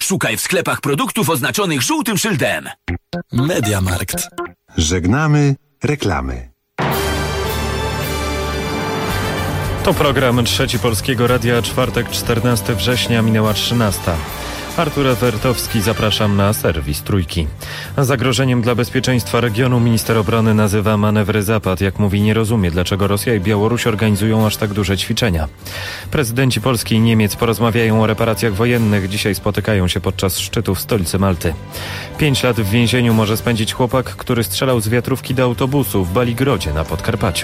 Szukaj w sklepach produktów oznaczonych żółtym szyldem. MediaMarkt. Żegnamy reklamy. To program Trzeci Polskiego Radia, czwartek 14 września, minęła 13. Artur Ewertowski, zapraszam na serwis Trójki. Zagrożeniem dla bezpieczeństwa regionu minister obrony nazywa manewry Zapad. Jak mówi, nie rozumie, dlaczego Rosja i Białoruś organizują aż tak duże ćwiczenia. Prezydenci Polski i Niemiec porozmawiają o reparacjach wojennych. Dzisiaj spotykają się podczas szczytu w stolicy Malty. 5 lat w więzieniu może spędzić chłopak, który strzelał z wiatrówki do autobusu w Baligrodzie na Podkarpaciu.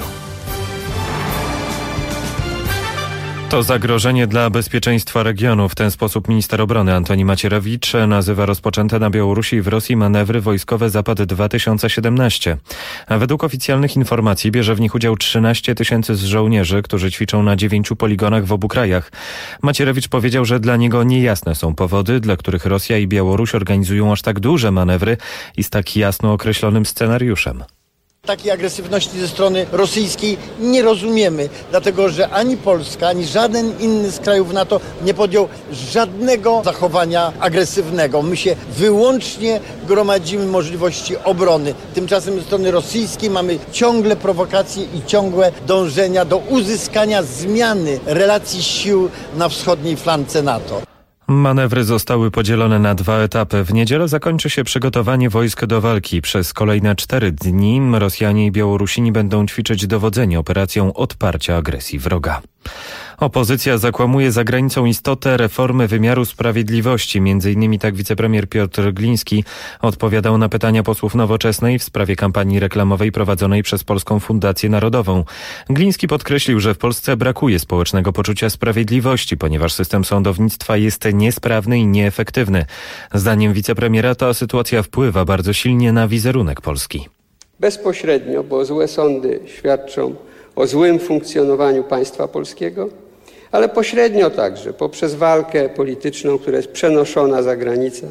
To zagrożenie dla bezpieczeństwa regionu. W ten sposób minister obrony Antoni Macierewicz nazywa rozpoczęte na Białorusi i w Rosji manewry wojskowe Zapad 2017. A według oficjalnych informacji bierze w nich udział 13 000 żołnierzy, którzy ćwiczą na 9 poligonach w obu krajach. Macierewicz powiedział, że dla niego niejasne są powody, dla których Rosja i Białoruś organizują aż tak duże manewry i z tak jasno określonym scenariuszem. Takiej agresywności ze strony rosyjskiej nie rozumiemy, dlatego że ani Polska, ani żaden inny z krajów NATO nie podjął żadnego zachowania agresywnego. My się wyłącznie gromadzimy możliwości obrony. Tymczasem ze strony rosyjskiej mamy ciągle prowokacje i ciągłe dążenia do uzyskania zmiany relacji sił na wschodniej flance NATO. Manewry zostały podzielone na 2 etapy. W niedzielę zakończy się przygotowanie wojsk do walki. Przez kolejne 4 dni Rosjanie i Białorusini będą ćwiczyć dowodzenie operacją odparcia agresji wroga. Opozycja zakłamuje za granicą istotę reformy wymiaru sprawiedliwości. Między innymi tak wicepremier Piotr Gliński odpowiadał na pytania posłów Nowoczesnej w sprawie kampanii reklamowej prowadzonej przez Polską Fundację Narodową. Gliński podkreślił, że w Polsce brakuje społecznego poczucia sprawiedliwości, ponieważ system sądownictwa jest niesprawny i nieefektywny. Zdaniem wicepremiera ta sytuacja wpływa bardzo silnie na wizerunek Polski. Bezpośrednio, bo złe sądy świadczą o złym funkcjonowaniu państwa polskiego, ale pośrednio także poprzez walkę polityczną, która jest przenoszona za granicę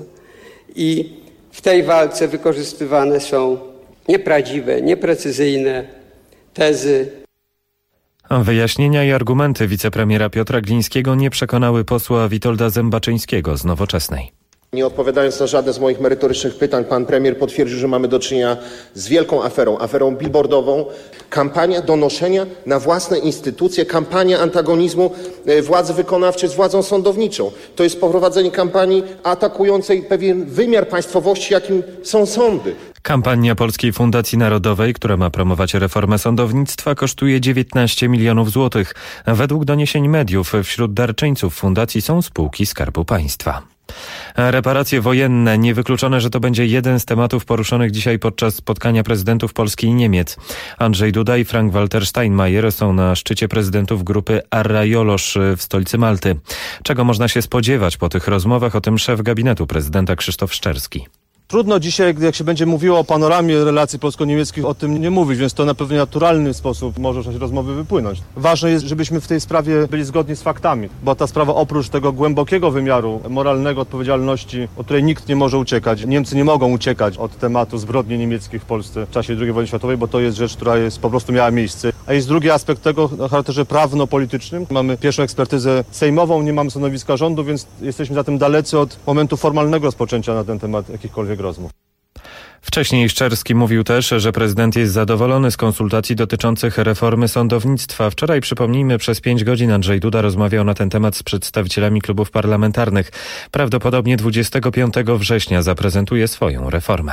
i w tej walce wykorzystywane są nieprawdziwe, nieprecyzyjne tezy. Wyjaśnienia i argumenty wicepremiera Piotra Glińskiego nie przekonały posła Witolda Zębaczyńskiego z Nowoczesnej. Nie odpowiadając na żadne z moich merytorycznych pytań, pan premier potwierdził, że mamy do czynienia z wielką aferą billboardową. Kampania donoszenia na własne instytucje, kampania antagonizmu władzy wykonawczej z władzą sądowniczą. To jest poprowadzenie kampanii atakującej pewien wymiar państwowości, jakim są sądy. Kampania Polskiej Fundacji Narodowej, która ma promować reformę sądownictwa, kosztuje 19 milionów złotych. Według doniesień mediów wśród darczyńców fundacji są spółki Skarbu Państwa. Reparacje wojenne. Niewykluczone, że to będzie jeden z tematów poruszonych dzisiaj podczas spotkania prezydentów Polski i Niemiec. Andrzej Duda i Frank-Walter Steinmeier są na szczycie prezydentów grupy Arrajolosz w stolicy Malty. Czego można się spodziewać po tych rozmowach? O tym szef gabinetu prezydenta Krzysztof Szczerski. Trudno dzisiaj, jak się będzie mówiło o panoramie relacji polsko-niemieckich, o tym nie mówić, więc to na pewno naturalny sposób może z rozmowy wypłynąć. Ważne jest, żebyśmy w tej sprawie byli zgodni z faktami, bo ta sprawa oprócz tego głębokiego wymiaru moralnego odpowiedzialności, od której nikt nie może uciekać, Niemcy nie mogą uciekać od tematu zbrodni niemieckich w Polsce w czasie II wojny światowej, bo to jest rzecz, która po prostu miała miejsce. A jest drugi aspekt tego o charakterze prawno-politycznym. Mamy pierwszą ekspertyzę sejmową, nie mamy stanowiska rządu, więc jesteśmy zatem dalecy od momentu formalnego rozpoczęcia na ten temat jakichkolwiek rozmów. Wcześniej Szczerski mówił też, że prezydent jest zadowolony z konsultacji dotyczących reformy sądownictwa. Wczoraj, przypomnijmy, przez 5 godzin Andrzej Duda rozmawiał na ten temat z przedstawicielami klubów parlamentarnych. Prawdopodobnie 25 września zaprezentuje swoją reformę.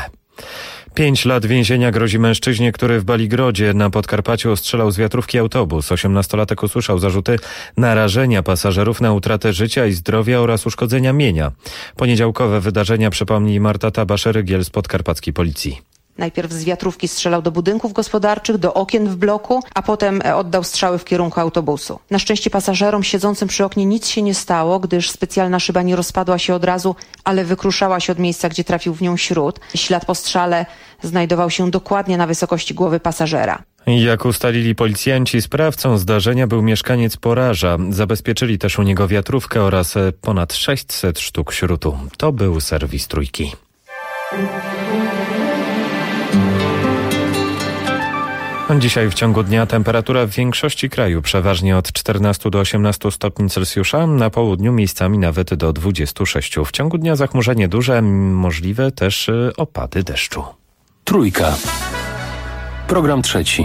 5 lat więzienia grozi mężczyźnie, który w Baligrodzie na Podkarpaciu ostrzelał z wiatrówki autobus. 18-latek usłyszał zarzuty narażenia pasażerów na utratę życia i zdrowia oraz uszkodzenia mienia. Poniedziałkowe wydarzenia przypomni Marta Tabasz-Rygiel z podkarpackiej policji. Najpierw z wiatrówki strzelał do budynków gospodarczych, do okien w bloku, a potem oddał strzały w kierunku autobusu. Na szczęście pasażerom siedzącym przy oknie nic się nie stało, gdyż specjalna szyba nie rozpadła się od razu, ale wykruszała się od miejsca, gdzie trafił w nią śrut. Ślad po strzale znajdował się dokładnie na wysokości głowy pasażera. Jak ustalili policjanci, sprawcą zdarzenia był mieszkaniec Poraża. Zabezpieczyli też u niego wiatrówkę oraz ponad 600 sztuk śrutu. To był serwis Trójki. Dzisiaj w ciągu dnia temperatura w większości kraju przeważnie od 14 do 18 stopni Celsjusza, na południu miejscami nawet do 26. W ciągu dnia zachmurzenie duże, możliwe też opady deszczu. Trójka. Program trzeci.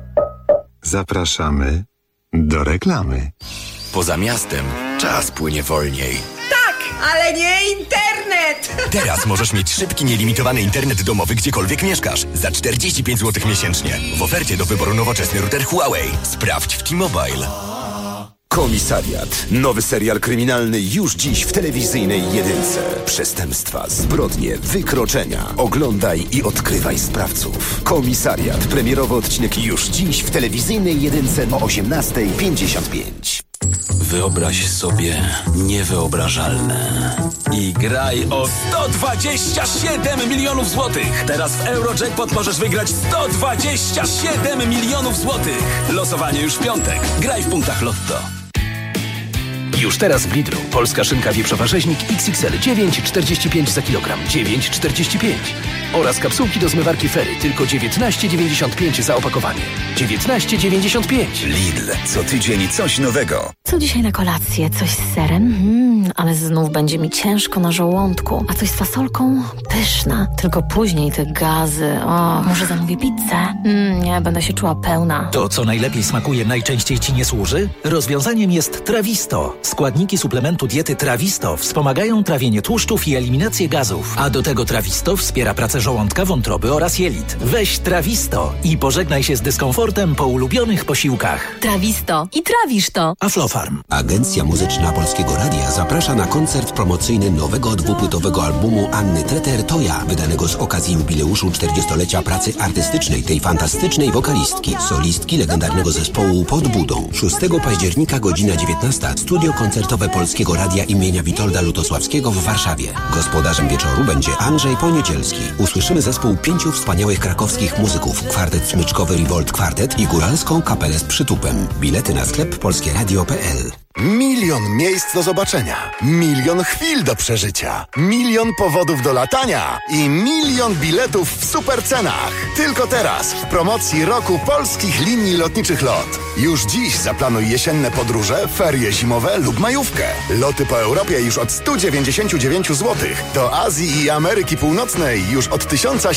Zapraszamy do reklamy. Poza miastem czas płynie wolniej. Ale nie internet! Teraz możesz mieć szybki, nielimitowany internet domowy gdziekolwiek mieszkasz. Za 45 zł miesięcznie. W ofercie do wyboru nowoczesny router Huawei. Sprawdź w T-Mobile. Komisariat. Nowy serial kryminalny już dziś w telewizyjnej jedynce. Przestępstwa, zbrodnie, wykroczenia. Oglądaj i odkrywaj sprawców. Komisariat. Premierowy odcinek już dziś w telewizyjnej jedynce o 18:55. Wyobraź sobie niewyobrażalne. I graj o 127 milionów złotych. Teraz w Eurojackpot możesz wygrać 127 milionów złotych. Losowanie już w piątek. Graj w punktach Lotto. Już teraz w Lidlu. Polska szynka wieprzowa rzeźnik XXL 9,45 za kilogram. 9,45. Oraz kapsułki do zmywarki Fery. Tylko 19,95 za opakowanie. 19,95. Lidl. Co tydzień coś nowego. Co dzisiaj na kolację? Coś z serem? Ale znów będzie mi ciężko na żołądku. A coś z fasolką? Pyszna. Tylko później te gazy. O, może zamówię pizzę? Nie, będę się czuła pełna. To, co najlepiej smakuje, najczęściej Ci nie służy? Rozwiązaniem jest Trawisto. Składniki suplementu diety Trawisto wspomagają trawienie tłuszczów i eliminację gazów. A do tego Trawisto wspiera pracę żołądka, wątroby oraz jelit. Weź Trawisto i pożegnaj się z dyskomfortem po ulubionych posiłkach. Trawisto. I trawisz to. Aflofarm. Agencja Muzyczna Polskiego Radia zaprasza na koncert promocyjny nowego dwupłytowego albumu Anny Treter-Toja, wydanego z okazji jubileuszu 40-lecia pracy artystycznej tej fantastycznej wokalistki, solistki legendarnego zespołu Pod Budą. 6 października, godzina 19. Studio koncertowe Polskiego Radia imienia Witolda Lutosławskiego w Warszawie. Gospodarzem wieczoru będzie Andrzej Poniedzielski. Usłyszymy zespół 5 wspaniałych krakowskich muzyków, kwartet smyczkowy Revolt Kwartet i góralską kapelę z przytupem. Bilety na sklep polskieradio.pl. Milion miejsc do zobaczenia, milion chwil do przeżycia, milion powodów do latania i milion biletów w super cenach. Tylko teraz w promocji roku polskich linii lotniczych LOT. Już dziś zaplanuj jesienne podróże, ferie zimowe lub majówkę. Loty po Europie już od 199 zł. Do Azji i Ameryki Północnej już od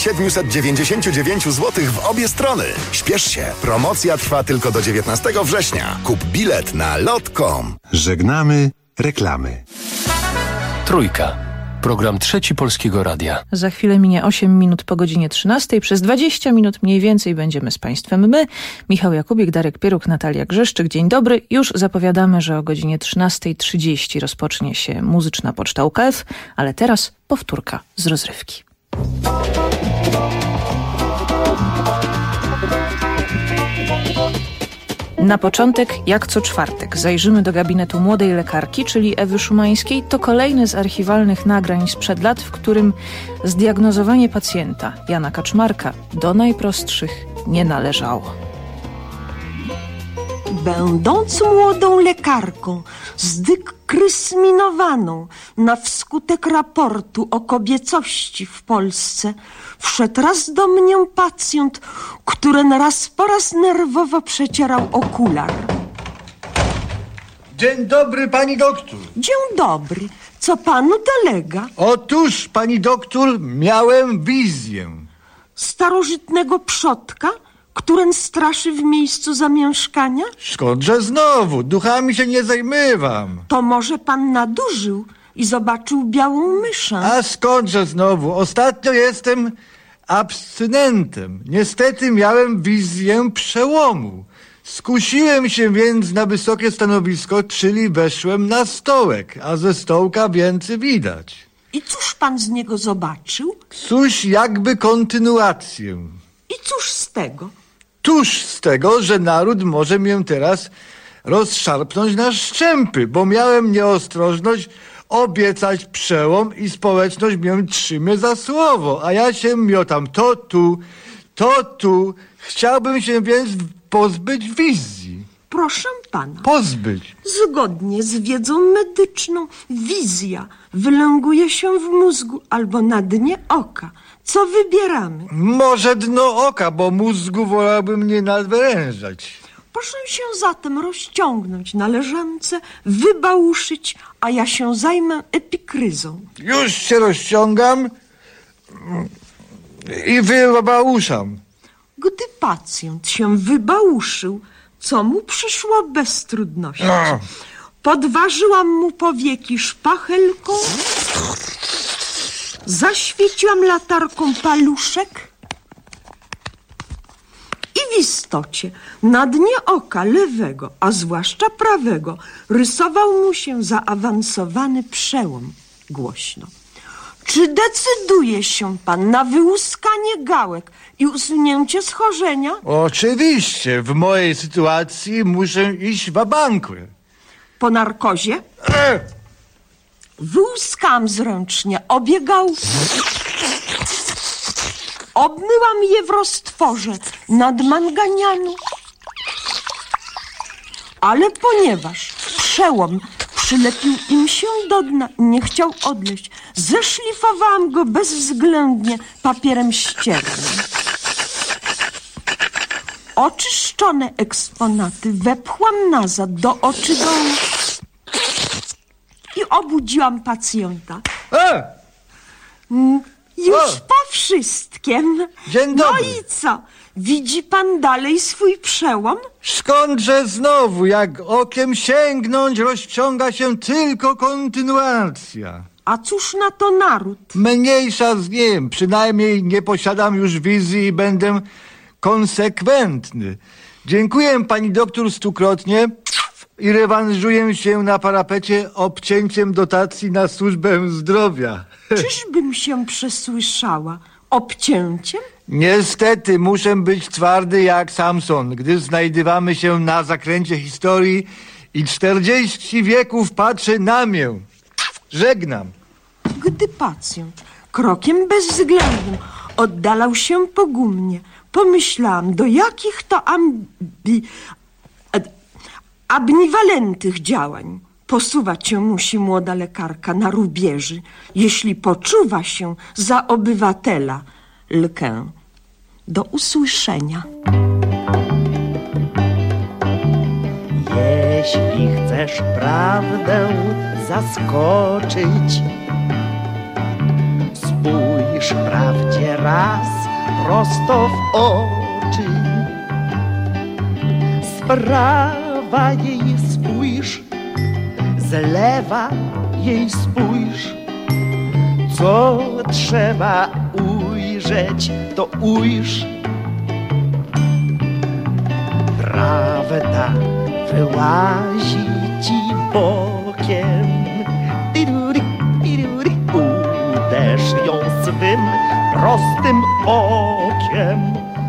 1799 zł w obie strony. Śpiesz się, promocja trwa tylko do 19 września. Kup bilet na lot.com. Żegnamy reklamy. Trójka. Program trzeci Polskiego Radia. Za chwilę minie 8 minut po godzinie 13. Przez 20 minut mniej więcej będziemy z Państwem my. Michał Jakubik, Darek Pieruk, Natalia Grzeszczyk. Dzień dobry. Już zapowiadamy, że o godzinie 13:30 rozpocznie się muzyczna poczta UKF, ale teraz powtórka z rozrywki. Na początek, jak co czwartek, zajrzymy do gabinetu młodej lekarki, czyli Ewy Szumańskiej. To kolejny z archiwalnych nagrań sprzed lat, w którym zdiagnozowanie pacjenta Jana Kaczmarka do najprostszych nie należało. Będąc młodą lekarką, zdekresminowaną na wskutek raportu o kobiecości w Polsce, wszedł raz do mnie pacjent, który raz po raz nerwowo przecierał okular. Dzień dobry, pani doktor. Dzień dobry. Co panu dolega? Otóż, pani doktor, miałem wizję. Starożytnego przodka, którym straszy w miejscu zamieszkania? Skądże znowu? Duchami się nie zajmywam. To może pan nadużył i zobaczył białą myszę? A skądże znowu? Ostatnio jestem abstynentem. Niestety miałem wizję przełomu. Skusiłem się więc na wysokie stanowisko, czyli weszłem na stołek, a ze stołka więcej widać. I cóż pan z niego zobaczył? Coś jakby kontynuację. I cóż z tego? Tuż z tego, że naród może mnie teraz rozszarpnąć na szczępy, bo miałem nieostrożność obiecać przełom i społeczność mnie trzymie za słowo, a ja się miotam to tu. Chciałbym się więc pozbyć wizji. Proszę pana. Pozbyć. Zgodnie z wiedzą medyczną wizja wyląguje się w mózgu albo na dnie oka. Co wybieramy? Może dno oka, bo mózgu wolałbym nie nadwyrężać. Proszę się zatem rozciągnąć na leżance, wybałuszyć, a ja się zajmę epikryzą. Już się rozciągam i wybałuszam. Gdy pacjent się wybałuszył, co mu przyszło bez trudności. Podważyłam mu powieki szpachelką, zaświeciłam latarką paluszek i w istocie na dnie oka lewego, a zwłaszcza prawego, rysował mu się zaawansowany przełom. Głośno. Czy decyduje się pan na wyłuskanie gałek i usunięcie schorzenia? Oczywiście, w mojej sytuacji muszę iść wabanku. Po narkozie? Wyłuskałam zręcznie obie gałki. Obmyłam je w roztworze nadmanganianu. Ale ponieważ przełom przylepił im się do dna i nie chciał odleść, zeszlifowałam go bezwzględnie papierem ściernym. Oczyszczone eksponaty wepchłam nazad do oczydołu i obudziłam pacjenta. Już po wszystkim. Dzień dobry. No i co? Widzi pan dalej swój przełom? Skądże znowu, jak okiem sięgnąć, rozciąga się tylko kontynuacja. A cóż na to naród? Mniejsza z nim, przynajmniej nie posiadam już wizji i będę konsekwentny. Dziękuję pani doktor stukrotnie i rewanżuję się na parapecie obcięciem dotacji na służbę zdrowia. Czyżbym się przesłyszała? Obcięciem? Niestety muszę być twardy jak Samson, gdy znajdywamy się na zakręcie historii i 40 wieków patrzy na mnie. Żegnam. Gdy pacjent krokiem bezwzględnym oddalał się pogumnie, pomyślałam, do jakich to ambiwalentnych działań posuwać się musi młoda lekarka na rubieży, jeśli poczuwa się za obywatela lkę. Do usłyszenia. Jeśli chcesz prawdę zaskoczyć, spójrz prawdzie raz prosto w oczy. Z prawa jej spójrz, z lewa jej spójrz. Co trzeba ujrzeć, to ujrz. Prawda wyłazi ci bokiem. Uderz ją swym prostym okiem.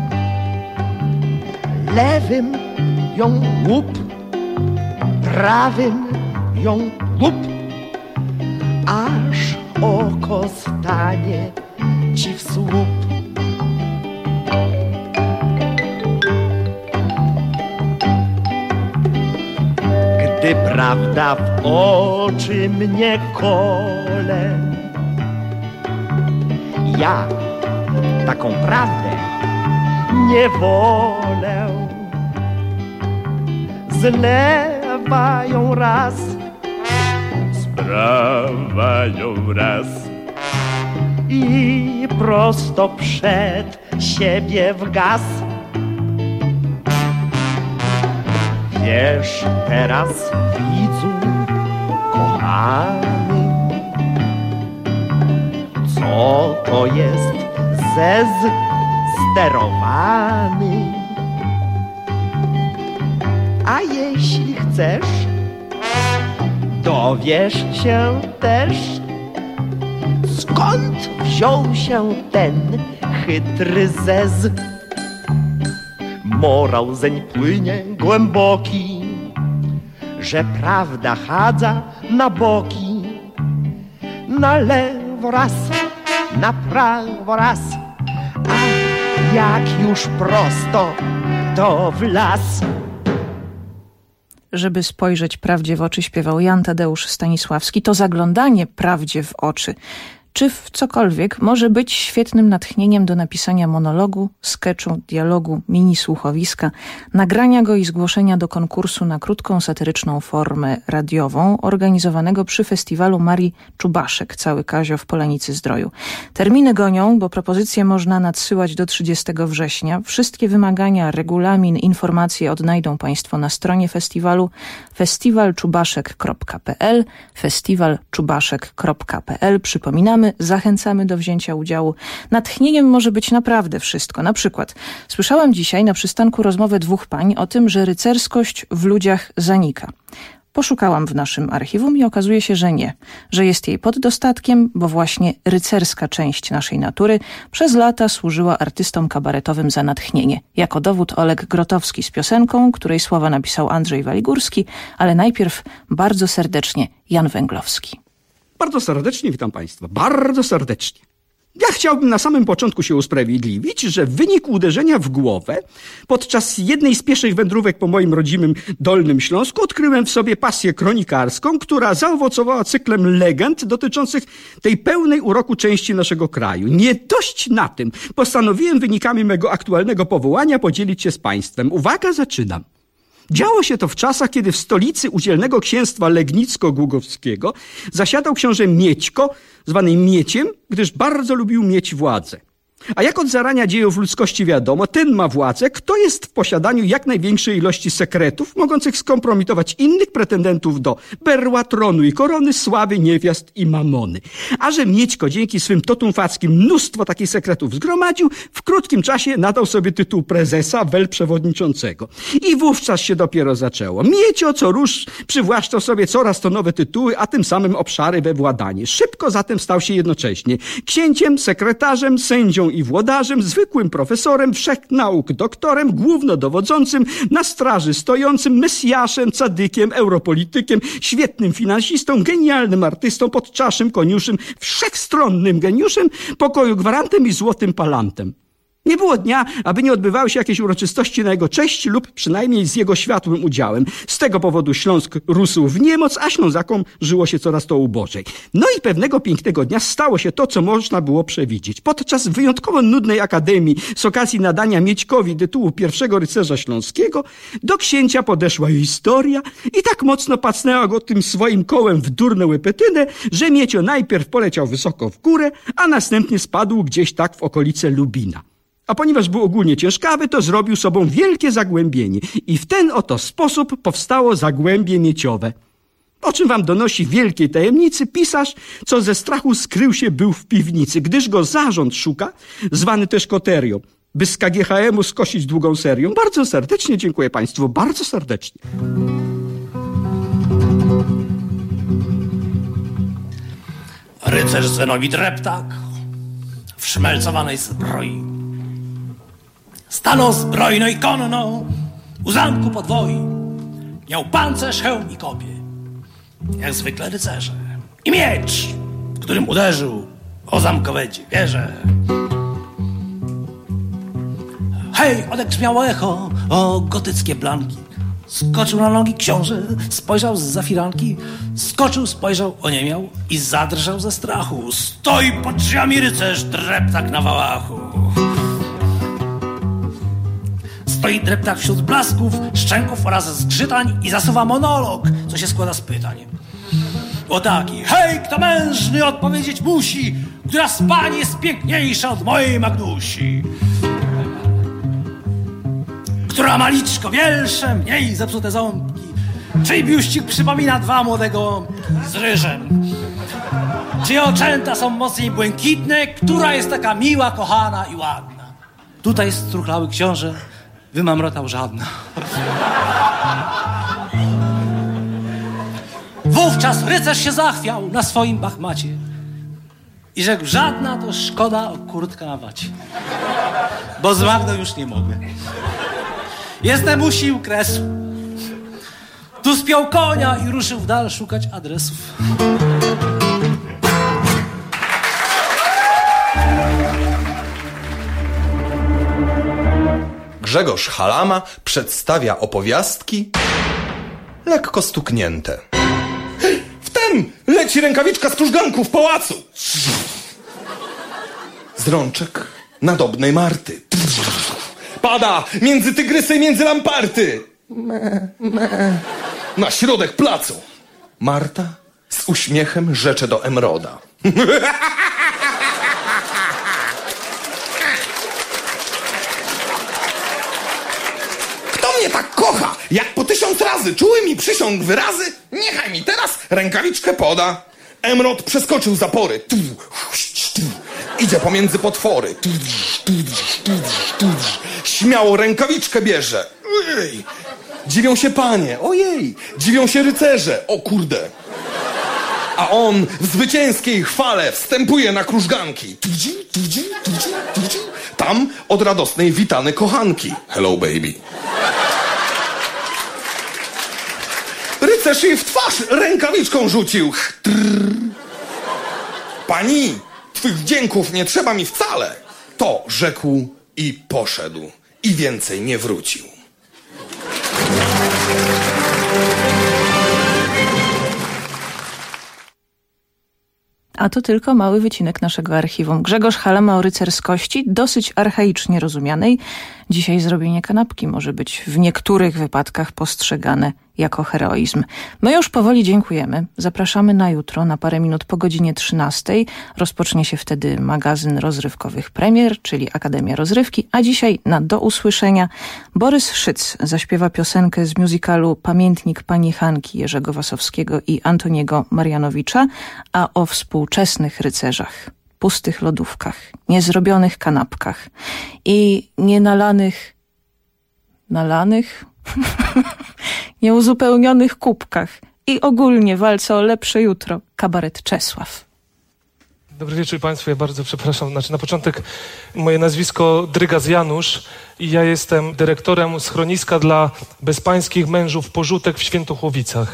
Lewym ją łup, prawym ją łup, aż oko stanie ci w słup. Gdy prawda w oczy mnie kole, ja taką prawdę nie wolę. Zlewają raz, sprawają raz i prosto przed siebie w gaz. Wiesz teraz, widzu kochany, co to jest sterowany. A jeśli chcesz, dowiesz się też, skąd wziął się ten chytry zez. Morał zeń płynie głęboki, że prawda chadza na boki. Na lewo raz, na prawo raz, a jak już prosto, to w las. żeby spojrzeć prawdzie w oczy, śpiewał Jan Tadeusz Stanisławski. To zaglądanie prawdzie w oczy, czy w cokolwiek, może być świetnym natchnieniem do napisania monologu, sketchu, dialogu, mini słuchowiska, nagrania go i zgłoszenia do konkursu na krótką, satyryczną formę radiową organizowanego przy festiwalu Marii Czubaszek, Cały Kazio w Polanicy-Zdroju. Terminy gonią, bo propozycje można nadsyłać do 30 września. Wszystkie wymagania, regulamin, informacje odnajdą Państwo na stronie festiwalu festiwalczubaszek.pl festiwalczubaszek.pl. Przypominamy, zachęcamy do wzięcia udziału. Natchnieniem może być naprawdę wszystko. Na przykład słyszałam dzisiaj na przystanku rozmowę dwóch pań o tym, że rycerskość w ludziach zanika. Poszukałam w naszym archiwum i okazuje się, że nie. Że jest jej pod dostatkiem, bo właśnie rycerska część naszej natury przez lata służyła artystom kabaretowym za natchnienie. Jako dowód Oleg Grotowski z piosenką, której słowa napisał Andrzej Waligórski, ale najpierw bardzo serdecznie Jan Węglowski. Bardzo serdecznie witam Państwa, bardzo serdecznie. Ja chciałbym na samym początku się usprawiedliwić, że w wyniku uderzenia w głowę podczas jednej z pieszych wędrówek po moim rodzimym Dolnym Śląsku odkryłem w sobie pasję kronikarską, która zaowocowała cyklem legend dotyczących tej pełnej uroku części naszego kraju. Nie dość na tym, postanowiłem wynikami mego aktualnego powołania podzielić się z Państwem. Uwaga, zaczynam. Działo się to w czasach, kiedy w stolicy udzielnego księstwa legnicko-głogowskiego zasiadał książę Miećko, zwany Mieciem, gdyż bardzo lubił mieć władzę. A jak od zarania dziejów ludzkości wiadomo, ten ma władzę, kto jest w posiadaniu jak największej ilości sekretów, mogących skompromitować innych pretendentów do berła, tronu i korony, sławy, niewiast i mamony. A że Miećko dzięki swym totumfackim mnóstwo takich sekretów zgromadził, w krótkim czasie nadał sobie tytuł prezesa, wel przewodniczącego. I wówczas się dopiero zaczęło. Miecio co rusz przywłaszczał sobie coraz to nowe tytuły, a tym samym obszary we władanie. Szybko zatem stał się jednocześnie księciem, sekretarzem, sędzią i włodarzem, zwykłym profesorem, wszech nauk doktorem, głównodowodzącym, na straży stojącym, mesjaszem, cadykiem, europolitykiem, świetnym finansistą, genialnym artystą, podczaszym, koniuszym, wszechstronnym geniuszem, pokoju gwarantem i złotym palantem. Nie było dnia, aby nie odbywały się jakieś uroczystości na jego cześć lub przynajmniej z jego światłym udziałem. Z tego powodu Śląsk rósł w niemoc, a Ślązakom żyło się coraz to ubożej. No i pewnego pięknego dnia stało się to, co można było przewidzieć. Podczas wyjątkowo nudnej akademii z okazji nadania Miećkowi tytułu pierwszego rycerza śląskiego do księcia podeszła historia i tak mocno pacnęła go tym swoim kołem w durną łepetynę, że Miecio najpierw poleciał wysoko w górę, a następnie spadł gdzieś tak w okolice Lubina. A ponieważ był ogólnie ciężkawy, to zrobił sobą wielkie zagłębienie i w ten oto sposób powstało Zagłębie Mieciowe. O czym wam donosi wielkiej tajemnicy pisarz, co ze strachu skrył się był w piwnicy, gdyż go zarząd szuka, zwany też Koterią, by z KGHM-u skosić długą serią. Bardzo serdecznie dziękuję Państwu, bardzo serdecznie. Rycerz Zenowid Reptak w szmelcowanej zbroi stanął zbrojno i konno u zamku podwoi. Miał pancerz, hełm i kopie, jak zwykle rycerze, i miecz, którym uderzył o zamkowe wieże. Hej, odebrzmiało echo o gotyckie blanki. Skoczył na nogi książę, spojrzał zza firanki, skoczył, spojrzał, oniemiał i zadrżał ze strachu. Stoi pod drzwiami rycerz Dreptak na wałachu. Stoi Dreptak wśród blasków, szczęków oraz zgrzytań i zasuwa monolog, co się składa z pytań. O taki, hej, kto mężny odpowiedzieć musi, która z pań jest piękniejsza od mojej Magdusi. Która ma liczko większe, mniej zepsute ząbki, czyj biuścik przypomina dwa młode gołąbki z ryżem. Czyje oczęta są mocniej błękitne, która jest taka miła, kochana i ładna. Tutaj struchlały książę wymamrotał żadna. Wówczas rycerz się zachwiał na swoim bachmacie i rzekł, żadna to szkoda o kurtka na wacie, bo z Magdą już nie mogę. Jestem u sił kresu. Tu spiął konia i ruszył w dal szukać adresów. Grzegorz Halama przedstawia opowiastki lekko stuknięte. Wtem leci rękawiczka z krużganków pałacu. Z rączek nadobnej Marty. Pada między tygrysy i między lamparty. Na środek placu. Marta z uśmiechem rzecze do Emroda. Kto mnie tak kocha, jak po 1000 razy czuły mi przysiąg wyrazy, niechaj mi teraz rękawiczkę poda. Emrod przeskoczył zapory. Idzie pomiędzy potwory. Śmiało rękawiczkę bierze. Ej. Dziwią się panie, ojej. Dziwią się rycerze, o kurde. A on w zwycięskiej chwale wstępuje na krużganki. Tam od radosnej witany kochanki. Hello baby. Rycerz jej w twarz rękawiczką rzucił. Pani, twych wdzięków nie trzeba mi wcale. To rzekł i poszedł. I więcej nie wrócił. A to tylko mały wycinek naszego archiwum. Grzegorz Halama o rycerskości, dosyć archaicznie rozumianej. Dzisiaj zrobienie kanapki może być w niektórych wypadkach postrzegane jako heroizm. My już powoli dziękujemy. Zapraszamy na jutro, na parę minut po godzinie 13. Rozpocznie się wtedy magazyn rozrywkowych premier, czyli Akademia Rozrywki, a dzisiaj na do usłyszenia Borys Szyc zaśpiewa piosenkę z musicalu Pamiętnik pani Hanki Jerzego Wasowskiego i Antoniego Marianowicza, a o współczesnych rycerzach, pustych lodówkach, niezrobionych kanapkach i nienalanych nieuzupełnionych kubkach i ogólnie walce o lepsze jutro. Kabaret Czesław. Dobry wieczór Państwu, ja bardzo przepraszam. Na początek moje nazwisko Drygas Janusz i ja jestem dyrektorem schroniska dla bezpańskich mężów porzutek w Świętochłowicach.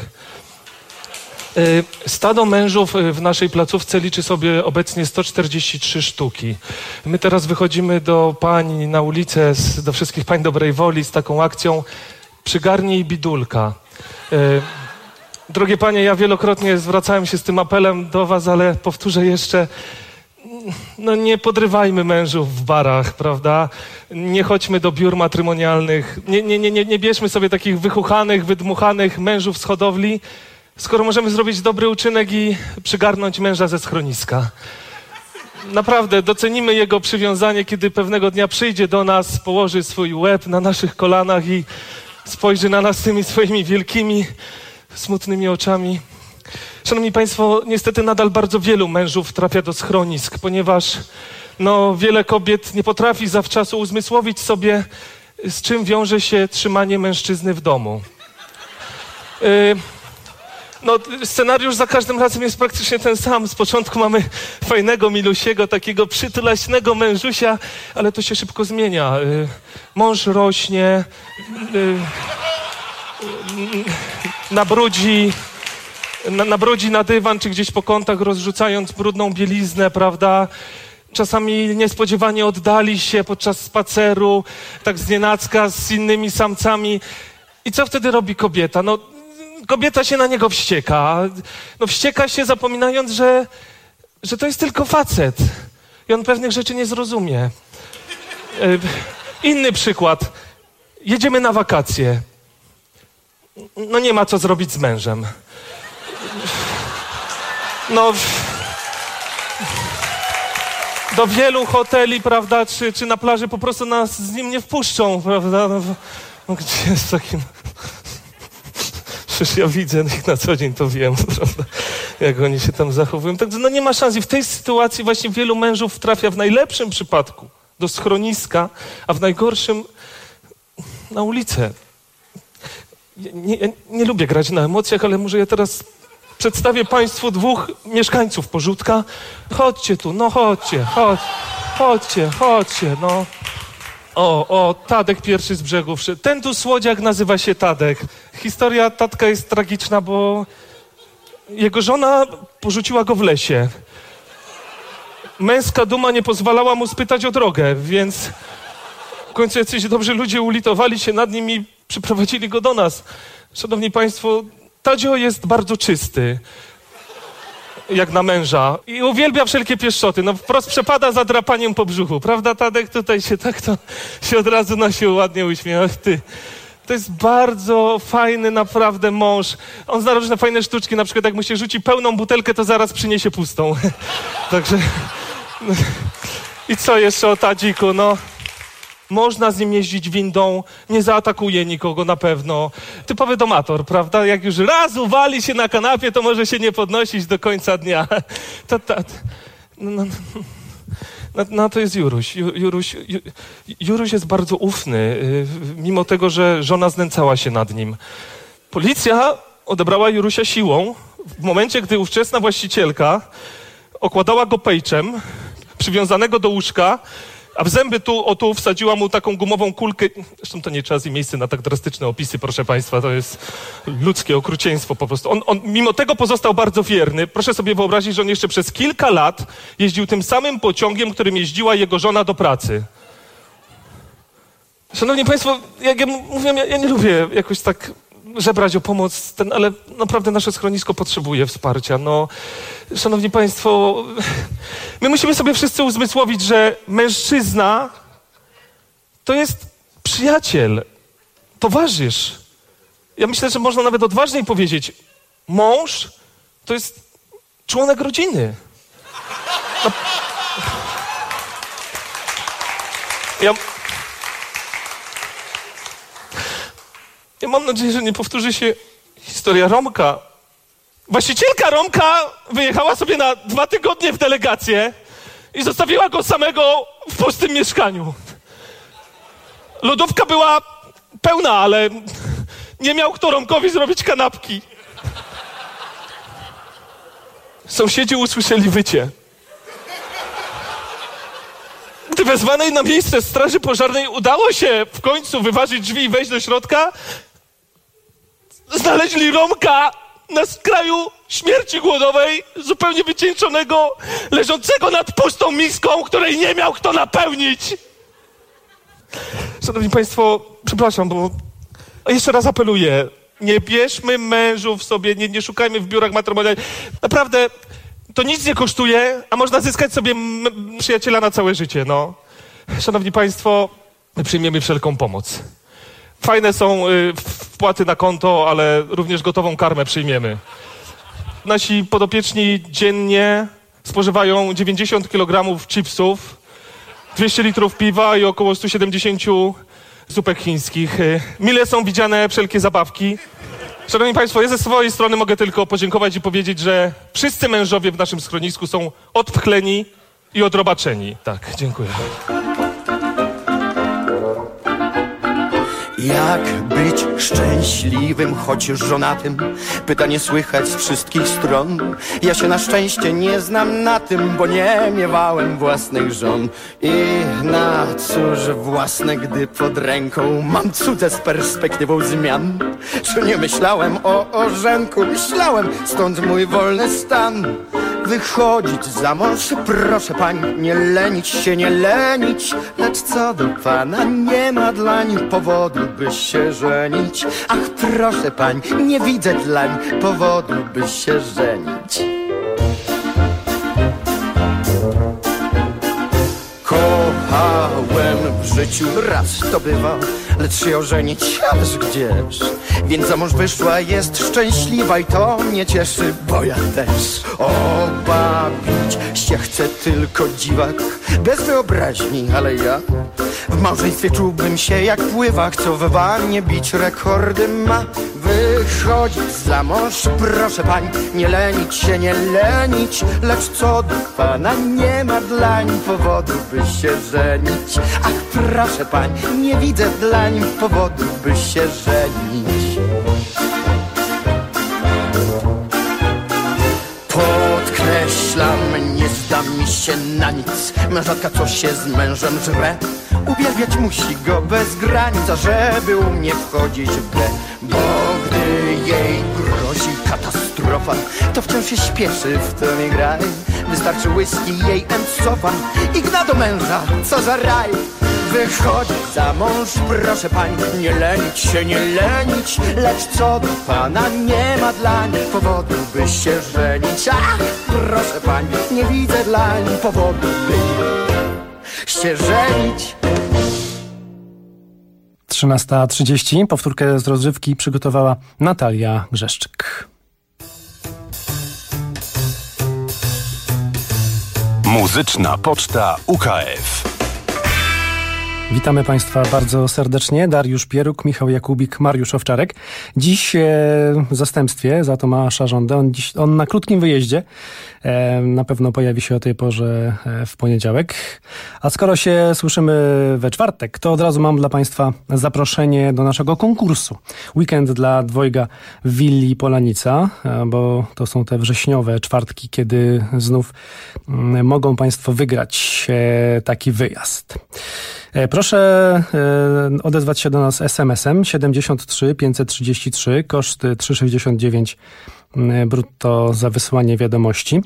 Stado mężów w naszej placówce liczy sobie obecnie 143 sztuki. My teraz wychodzimy do pań na ulicę, do wszystkich pań dobrej woli z taką akcją Przygarnij bidulka. Drogie panie, ja wielokrotnie zwracałem się z tym apelem do was, ale powtórzę jeszcze, no nie podrywajmy mężów w barach, prawda? Nie chodźmy do biur matrymonialnych, nie bierzmy sobie takich wychuchanych, wydmuchanych mężów z hodowli, skoro możemy zrobić dobry uczynek i przygarnąć męża ze schroniska. Naprawdę docenimy jego przywiązanie, kiedy pewnego dnia przyjdzie do nas, położy swój łeb na naszych kolanach i spojrzy na nas tymi swoimi wielkimi, smutnymi oczami. Szanowni Państwo, niestety nadal bardzo wielu mężów trafia do schronisk, ponieważ wiele kobiet nie potrafi zawczasu uzmysłowić sobie, z czym wiąże się trzymanie mężczyzny w domu. Scenariusz za każdym razem jest praktycznie ten sam. Z początku mamy fajnego, milusiego, takiego przytulaśnego mężusia, ale to się szybko zmienia. Mąż rośnie, nabrudzi na dywan, czy gdzieś po kątach, rozrzucając brudną bieliznę, prawda? Czasami niespodziewanie oddali się podczas spaceru, tak znienacka z innymi samcami. I co wtedy robi kobieta? Kobieta się na niego wścieka. Wścieka się, zapominając, że to jest tylko facet. I on pewnych rzeczy nie zrozumie. Inny przykład. Jedziemy na wakacje. Nie ma co zrobić z mężem. Do wielu hoteli, prawda, czy na plaży po prostu nas z nim nie wpuszczą, prawda? Gdzie jest takim... Przecież ja widzę ich na co dzień, to wiem, prawda? Jak oni się tam zachowują. Także nie ma szans. I w tej sytuacji właśnie wielu mężów trafia w najlepszym przypadku do schroniska, a w najgorszym na ulicę. Nie lubię grać na emocjach, ale może ja teraz przedstawię Państwu dwóch mieszkańców Porzutka. Chodźcie tu, chodźcie. O, Tadek pierwszy z brzegów. Ten tu słodziak nazywa się Tadek. Historia Tadka jest tragiczna, bo jego żona porzuciła go w lesie. Męska duma nie pozwalała mu spytać o drogę, więc w końcu jacyś dobrzy ludzie ulitowali się nad nim i przyprowadzili go do nas. Szanowni Państwo, Tadzio jest bardzo czysty. Jak na męża. I uwielbia wszelkie pieszczoty. No wprost przepada za drapaniem po brzuchu. Prawda, Tadek? Tutaj się tak to się od razu nosił, ładnie uśmiecha. Ty. To jest bardzo fajny naprawdę mąż. On zna różne fajne sztuczki. Na przykład jak mu się rzuci pełną butelkę, to zaraz przyniesie pustą. Także... I co jeszcze o Tadziku? No... Można z nim jeździć windą, nie zaatakuje nikogo na pewno. Typowy domator, prawda? Jak już raz uwali się na kanapie, to może się nie podnosić do końca dnia. No to jest Juruś. Juruś jest bardzo ufny, mimo tego, że żona znęcała się nad nim. Policja odebrała Jurusia siłą w momencie, gdy ówczesna właścicielka okładała go pejczem, przywiązanego do łóżka, a w zęby tu wsadziła mu taką gumową kulkę. Zresztą to nie czas i miejsce na tak drastyczne opisy, proszę państwa. To jest ludzkie okrucieństwo po prostu. On mimo tego pozostał bardzo wierny. Proszę sobie wyobrazić, że on jeszcze przez kilka lat jeździł tym samym pociągiem, którym jeździła jego żona do pracy. Szanowni Państwo, jak ja mówiłem, ja nie lubię jakoś tak żebrać o pomoc, ale naprawdę nasze schronisko potrzebuje wsparcia. No, szanowni Państwo, my musimy sobie wszyscy uzmysłowić, że mężczyzna to jest przyjaciel, towarzysz. Ja myślę, że można nawet odważniej powiedzieć, mąż to jest członek rodziny. No. Ja mam nadzieję, że nie powtórzy się historia Romka. Właścicielka Romka wyjechała sobie na 2 tygodnie w delegację i zostawiła go samego w pustym mieszkaniu. Lodówka była pełna, ale nie miał kto Romkowi zrobić kanapki. Sąsiedzi usłyszeli wycie. Gdy wezwanej na miejsce straży pożarnej udało się w końcu wyważyć drzwi i wejść do środka, znaleźli Romka na skraju śmierci głodowej, zupełnie wycieńczonego, leżącego nad pustą miską, której nie miał kto napełnić. Szanowni Państwo, przepraszam, bo jeszcze raz apeluję, nie bierzmy mężów sobie, nie szukajmy w biurach matrymonialnych. Naprawdę, to nic nie kosztuje, a można zyskać sobie przyjaciela na całe życie, no. Szanowni Państwo, my przyjmiemy wszelką pomoc. Fajne są wpłaty na konto, ale również gotową karmę przyjmiemy. Nasi podopieczni dziennie spożywają 90 kg chipsów, 200 litrów piwa i około 170 zupek chińskich. Mile są widziane wszelkie zabawki. Szanowni Państwo, ja ze swojej strony mogę tylko podziękować i powiedzieć, że wszyscy mężowie w naszym schronisku są odpchleni i odrobaczeni. Tak, dziękuję. Jak być szczęśliwym, choć żonatym? Pytanie słychać z wszystkich stron. Ja się na szczęście nie znam na tym, bo nie miewałem własnych żon. I na cóż własne, gdy pod ręką mam cudze z perspektywą zmian. Czy nie myślałem o orzenku? Myślałem, stąd mój wolny stan. Wychodzić za mąż, proszę pań, nie lenić się, nie lenić. Lecz co do pana, nie ma dlań powodu, by się żenić. Ach, proszę pań, nie widzę dlań powodu, by się żenić. Kochałem w życiu, raz to bywa, lecz się ożenić, ależ gdzież. Więc za mąż wyszła, jest szczęśliwa i to mnie cieszy, bo ja też. Obawić się chce tylko dziwak, bez wyobraźni, ale ja w małżeństwie czułbym się jak pływak, co w wannie bić rekordy ma. Wychodzić za mąż, proszę pań, nie lenić się, nie lenić. Lecz co do pana, nie ma dlań powodu, by się żenić. Ach, proszę pań, nie widzę dlań powodu, by się żenić. Podkreślam, nie zda mi się na nic. Mężatka, co się z mężem żre, uwielbiać musi go bez granic, żeby u mnie wchodzić w grę. Bo gdy jej grozi katastrofa, to wciąż się śpieszy w to nie graj. Wystarczy whisky jej and sofa i gna do męża, co za raj. wychodzić za mąż, proszę pań, nie lenić się, nie lenić, lecz co do pana nie ma dlań powodu, by się żenić. Ach, proszę pań, nie widzę dlań powodu, by się żenić. 13:30. Powtórkę z rozrywki przygotowała Natalia Grzeszczyk. Muzyczna Poczta UKF. Witamy Państwa bardzo serdecznie. Dariusz Pieruk, Michał Jakubik, Mariusz Owczarek. Dziś w zastępstwie za Tomasza Żądę. On na krótkim wyjeździe. Na pewno pojawi się o tej porze w poniedziałek. A skoro się słyszymy we czwartek, to od razu mam dla Państwa zaproszenie do naszego konkursu. Weekend dla dwojga w Willi Polanica, bo to są te wrześniowe czwartki, kiedy znów mogą Państwo wygrać taki wyjazd. Proszę odezwać się do nas SMS-em 73 533, koszt 3,69 brutto za wysłanie wiadomości.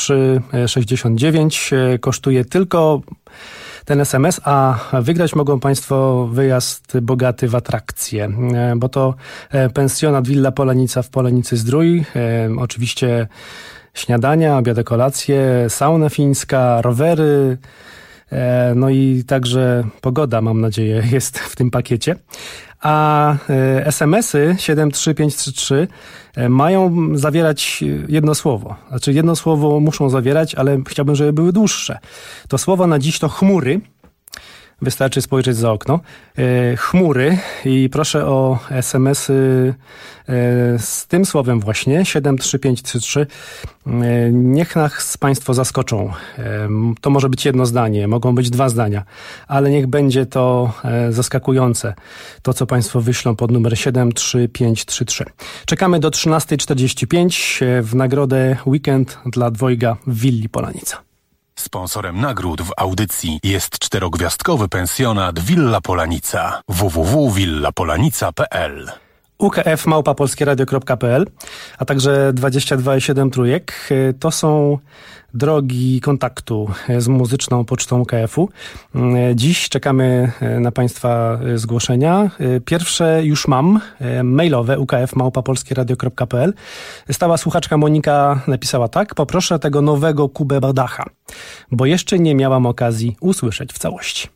3,69 kosztuje tylko ten SMS, a wygrać mogą Państwo wyjazd bogaty w atrakcje, bo to pensjonat Villa Polanica w Polanicy Zdrój. Oczywiście śniadania, obiady, kolacje, sauna fińska, rowery, no i także pogoda, mam nadzieję, jest w tym pakiecie. A SMS-y 73533 mają zawierać jedno słowo. Znaczy jedno słowo muszą zawierać, ale chciałbym, żeby były dłuższe. To słowo na dziś to chmury. Wystarczy spojrzeć za okno. Chmury i proszę o SMS-y z tym słowem właśnie 73533. Niech nas Państwo zaskoczą. To może być jedno zdanie, mogą być dwa zdania, ale niech będzie to zaskakujące. To, co Państwo wyślą pod numer 73533. Czekamy do 13:45 w nagrodę Weekend dla dwojga w Willi Polanica. Sponsorem nagród w audycji jest 4-gwiazdkowy pensjonat Villa Polanica. www.villapolanica.pl ukf@polskieradio.pl, a także 22,7 trójek. To są drogi kontaktu z muzyczną pocztą UKF-u. Dziś czekamy na Państwa zgłoszenia. Pierwsze już mam, mailowe ukf@polskieradio.pl. Stała słuchaczka Monika napisała tak: poproszę tego nowego Kubę Badacha, bo jeszcze nie miałam okazji usłyszeć w całości.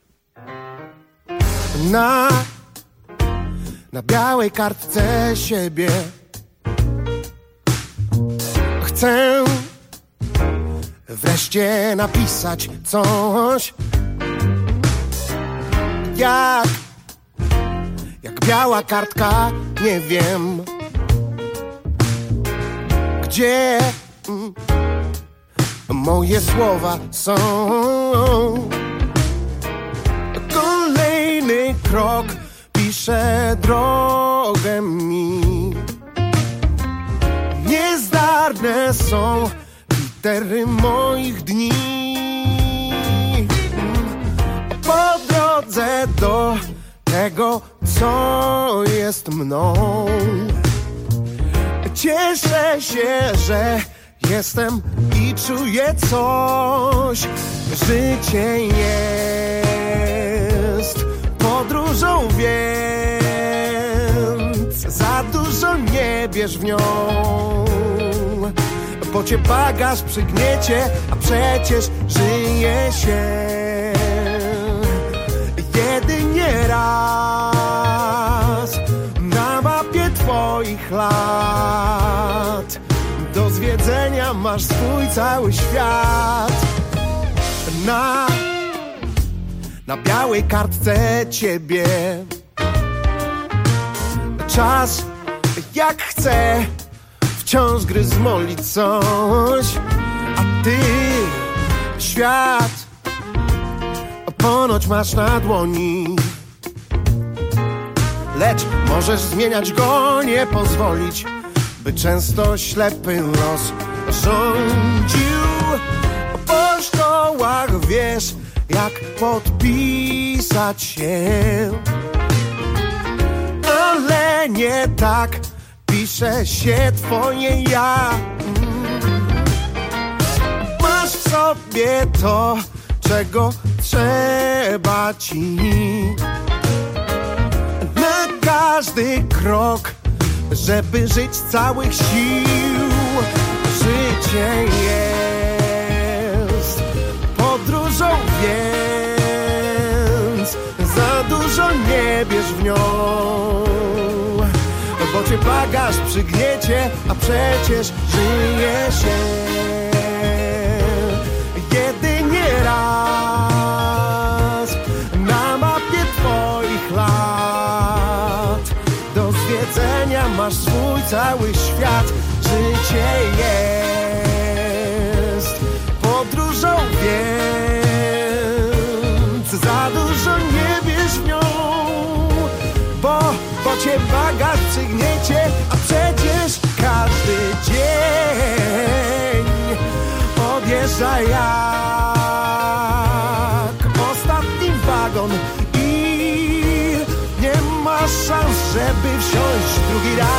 Na białej kartce siebie chcę wreszcie napisać coś, jak biała kartka, nie wiem gdzie moje słowa są. Kolejny krok pisze drogę mi. Niezdarne są litery moich dni. Po drodze do tego, co jest mną, cieszę się, że jestem i czuję coś. Życie jest podróżą, więc za dużo nie bierz w nią, bo cię bagaż przygniecie, a przecież żyje się jedynie raz. Na mapie twoich lat do zwiedzenia masz swój cały świat. Na białej kartce ciebie czas jak chce wciąż gryzmoli coś, a ty świat ponoć masz na dłoni. Lecz możesz zmieniać go, nie pozwolić, by często ślepy los rządził. Po szkołach wiesz, jak podpisać się, ale nie tak pisze się twoje ja. Masz w sobie to, czego trzeba ci. Na każdy krok, żeby żyć z całych sił. Życie jest podróżą, więc za dużo nie bierz w nią, bo cię bagaż przygniecie, a przecież żyje się jedynie raz na mapie twoich lat. Do zwiedzenia masz swój cały świat. Życie jest podróżą, więc za dużo nie bierz w nią, bo cię bagaż przygniecie, a przecież każdy dzień odjeżdża jak ostatni wagon i nie ma szans, żeby wsiąść drugi raz.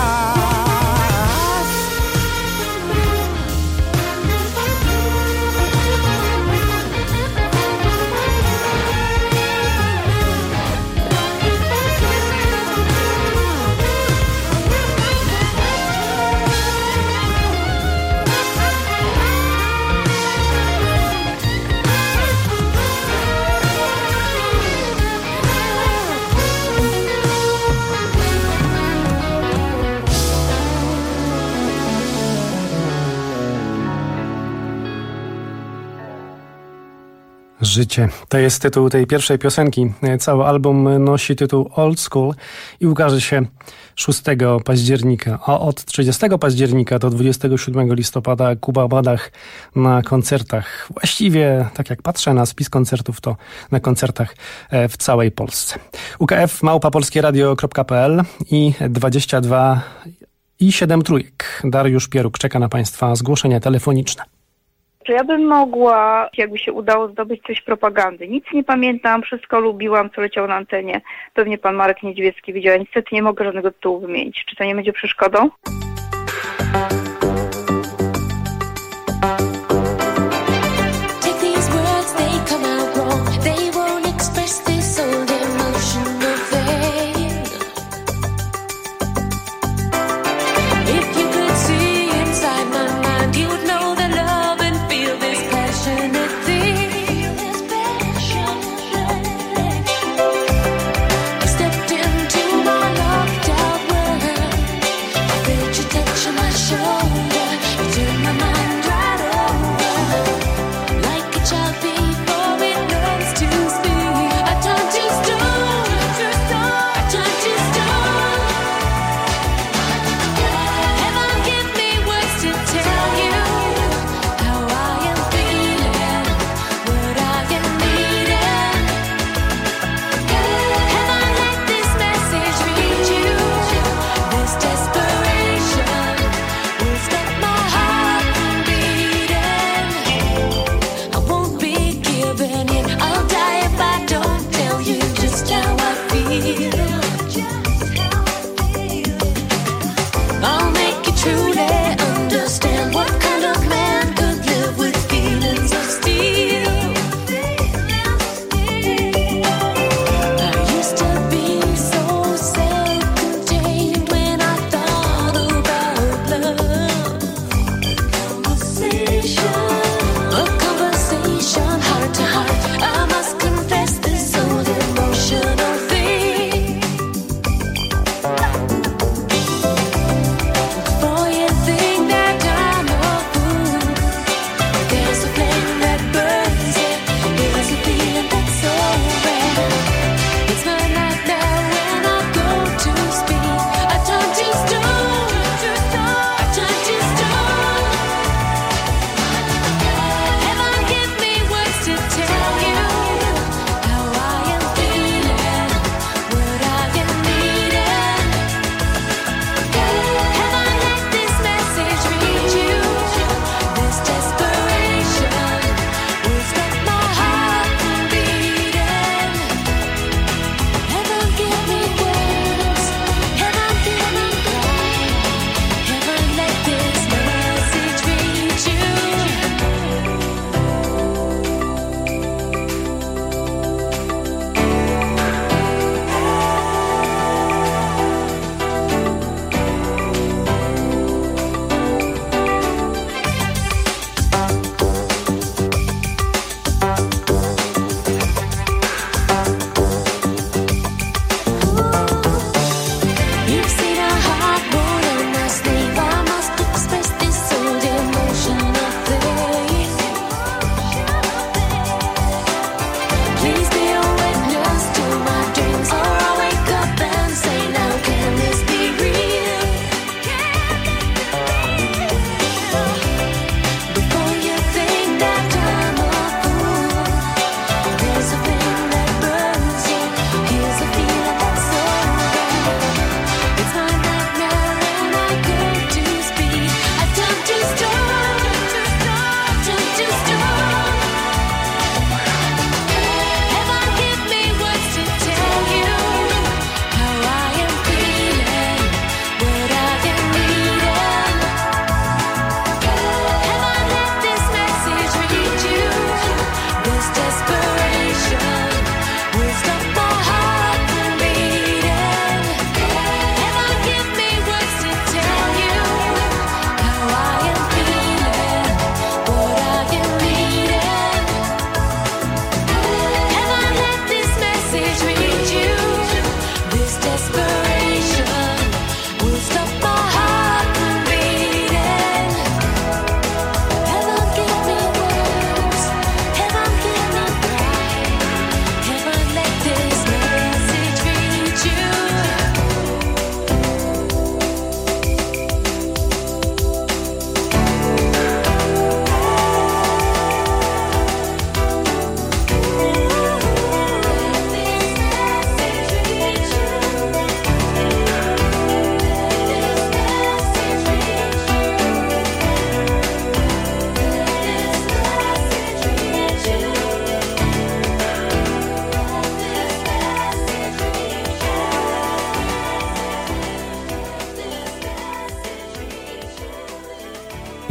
Życie. To jest tytuł tej pierwszej piosenki. Cały album nosi tytuł Old School i ukaże się 6 października, a od 30 października do 27 listopada Kuba Badach na koncertach. Właściwie, tak jak patrzę na spis koncertów, to na koncertach w całej Polsce. UKF@polskieradio.pl i 22 i 7 trójek. Dariusz Pieruk czeka na Państwa zgłoszenia telefoniczne. Czy ja bym mogła, jakby się udało, zdobyć coś propagandy? Nic nie pamiętam, wszystko lubiłam, co leciało na antenie. Pewnie pan Marek Niedźwiecki widział. Niestety nie mogę żadnego tytułu wymienić. Czy to nie będzie przeszkodą? Just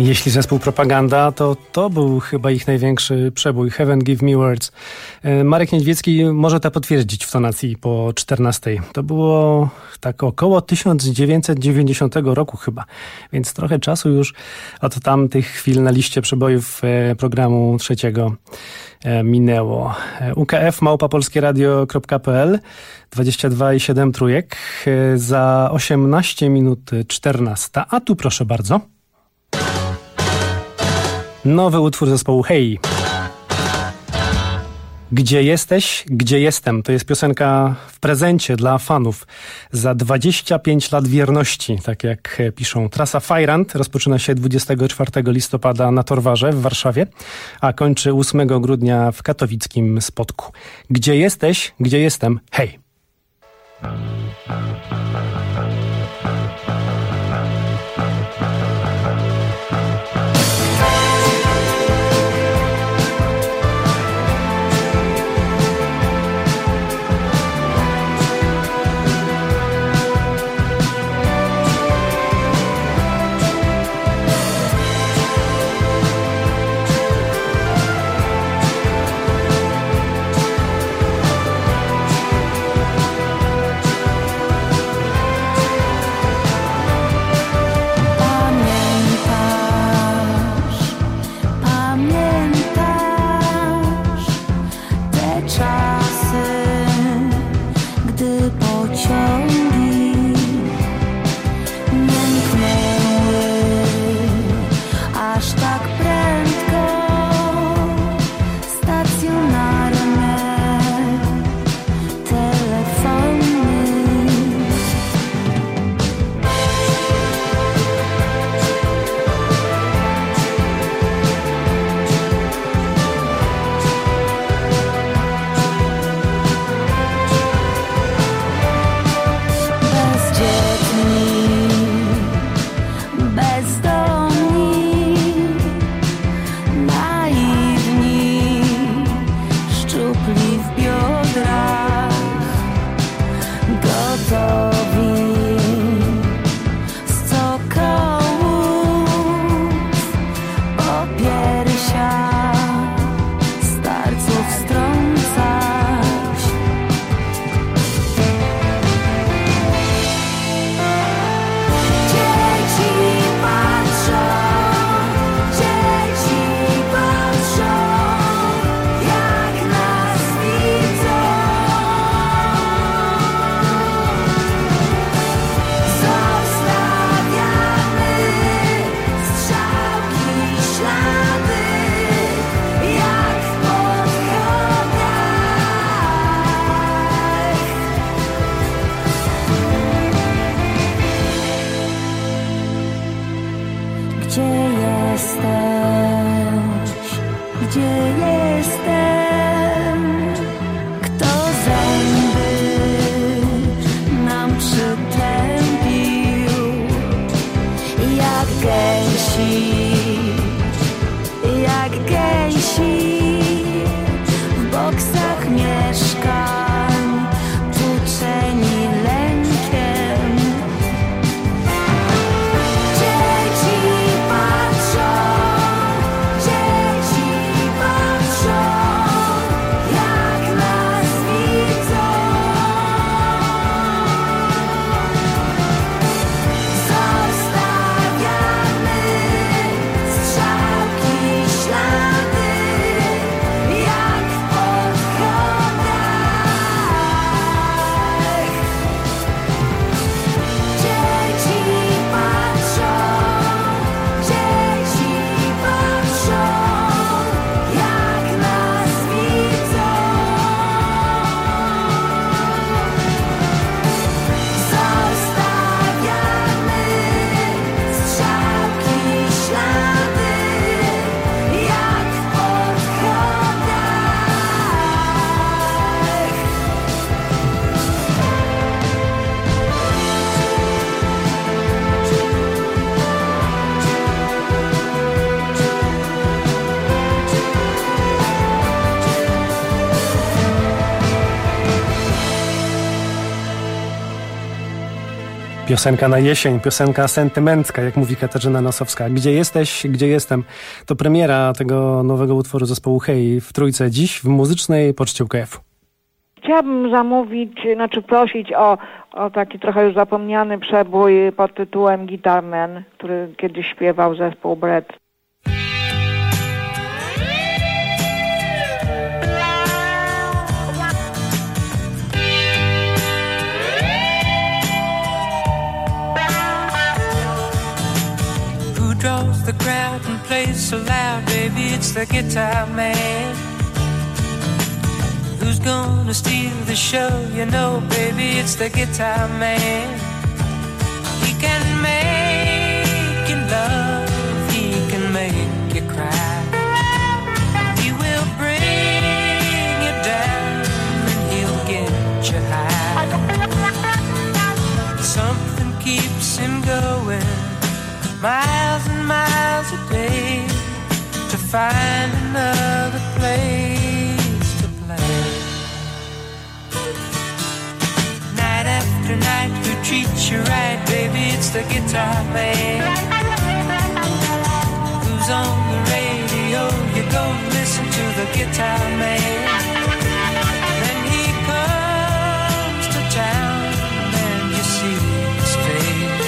Jeśli zespół Propaganda, to był chyba ich największy przebój. Heaven Give Me Words. Marek Niedźwiecki może to potwierdzić w tonacji po 14. To było tak około 1990 roku chyba, więc trochę czasu już od tamtych chwil na liście przebojów programu trzeciego minęło. ukf@polskieradio.pl 22,7 trójek. Za 18 minut 14. A tu proszę bardzo. Nowy utwór zespołu Hej. Gdzie jesteś? Gdzie jestem? To jest piosenka w prezencie dla fanów za 25 lat wierności, tak jak piszą. Trasa Fajrant rozpoczyna się 24 listopada na Torwarze w Warszawie, a kończy 8 grudnia w katowickim Spodku. Gdzie jesteś? Gdzie jestem? Hej! Piosenka na jesień, piosenka sentymencka, jak mówi Katarzyna Nosowska. Gdzie jesteś, gdzie jestem? To premiera tego nowego utworu zespołu Hej w Trójce dziś w muzycznej poczcie UKF. Chciałabym prosić o taki trochę już zapomniany przebój pod tytułem Guitar Man, który kiedyś śpiewał zespół Bread. Draws the crowd and plays so loud, baby, it's the guitar man. Who's gonna steal the show? You know, baby, it's the guitar man. He can make you love, he can make you cry. He will bring you down and he'll get you high. Something keeps him going miles and miles a day to find another place to play. Night after night, who treats you right, baby, it's the guitar man. Who's on the radio, you go listen to the guitar man. Then he comes to town and you see his face.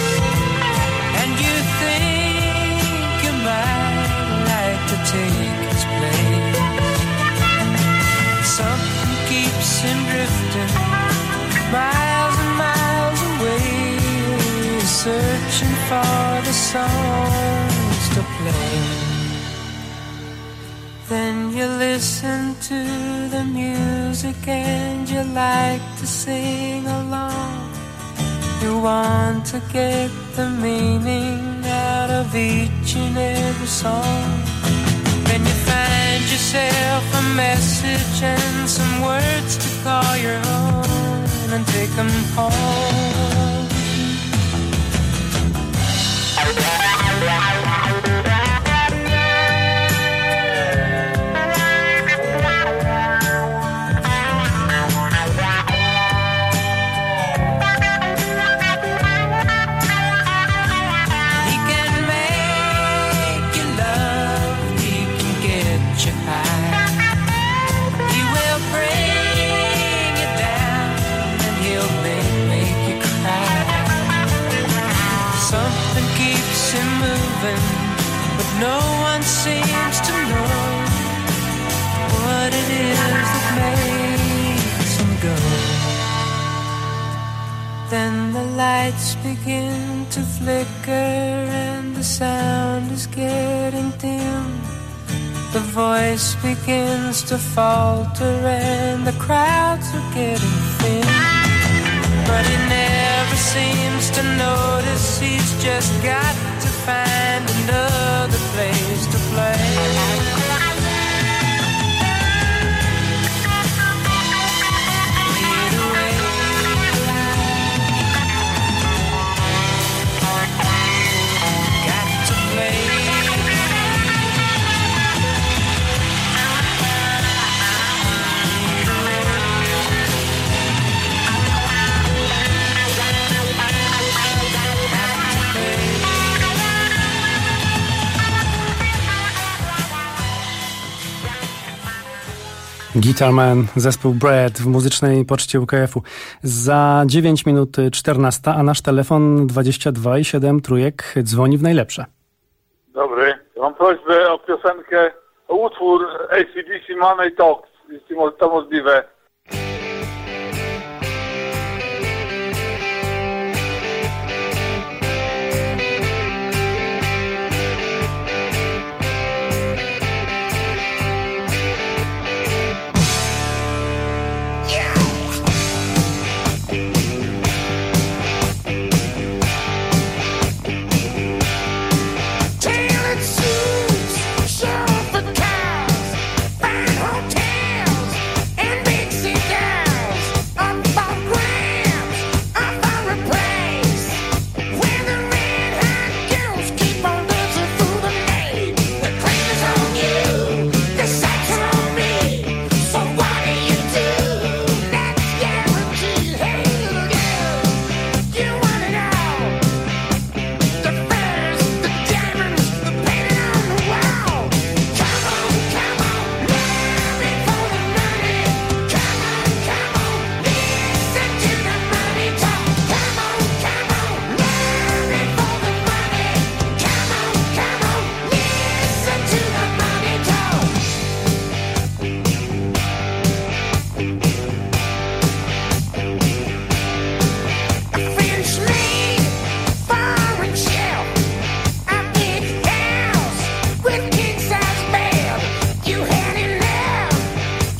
Take his place. Something keeps him drifting miles and miles away, searching for the songs to play. Then you listen to the music and you like to sing along. You want to get the meaning out of each and every song. Then you find yourself a message and some words to call your own and take them home. But no one seems to know what it is that makes him go. Then the lights begin to flicker and the sound is getting dim. The voice begins to falter and the crowds are getting thin. But he never seems to notice, he's just got to find another place to play. Guitar Man, zespół Bread w muzycznej poczcie UKF-u. Za 9 minut 14, a nasz telefon 22 i 7 trójek dzwoni w najlepsze. Dobry, mam prośbę o piosenkę, o utwór AC/DC Money Talks, jeśli to możliwe. Hotels and big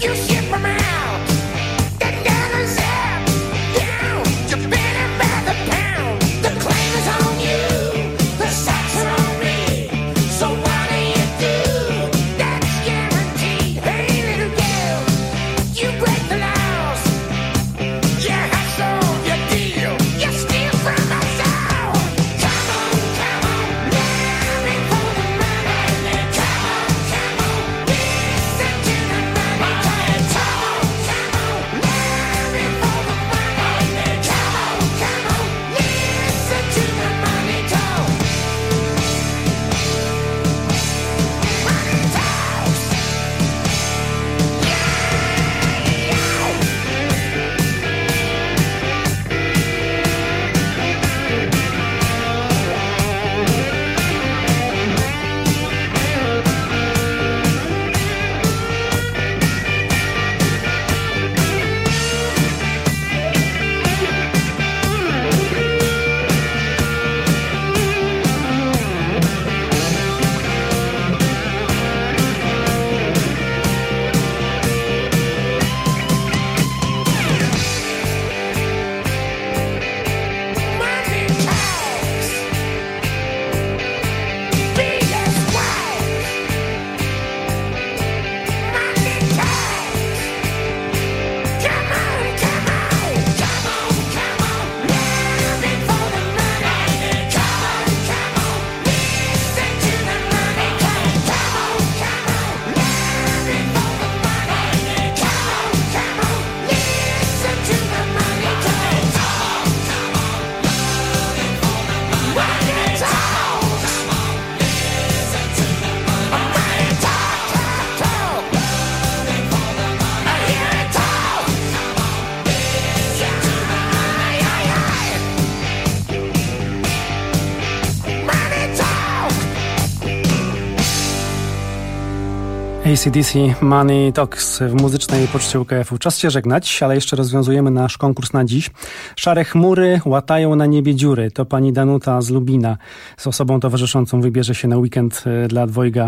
AC/DC Money Talks w muzycznej poczcie UKF-u. Czas się żegnać, ale jeszcze rozwiązujemy nasz konkurs na dziś. Szare chmury łatają na niebie dziury. To pani Danuta z Lubina z osobą towarzyszącą wybierze się na weekend dla dwojga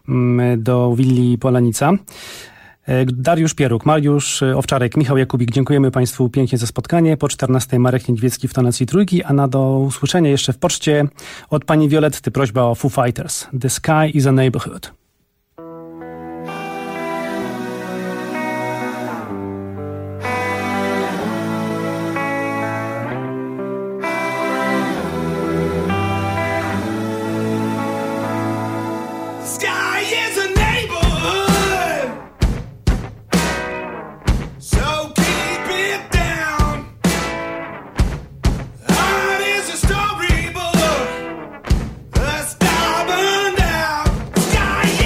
do willi Polanica. Dariusz Pieruk, Mariusz Owczarek, Michał Jakubik, dziękujemy Państwu pięknie za spotkanie. Po 14 Marek Niedźwiecki w tonacji trójki, a na do usłyszenia jeszcze w poczcie od pani Violetty prośba o Foo Fighters. The Sky is a Neighborhood. Sky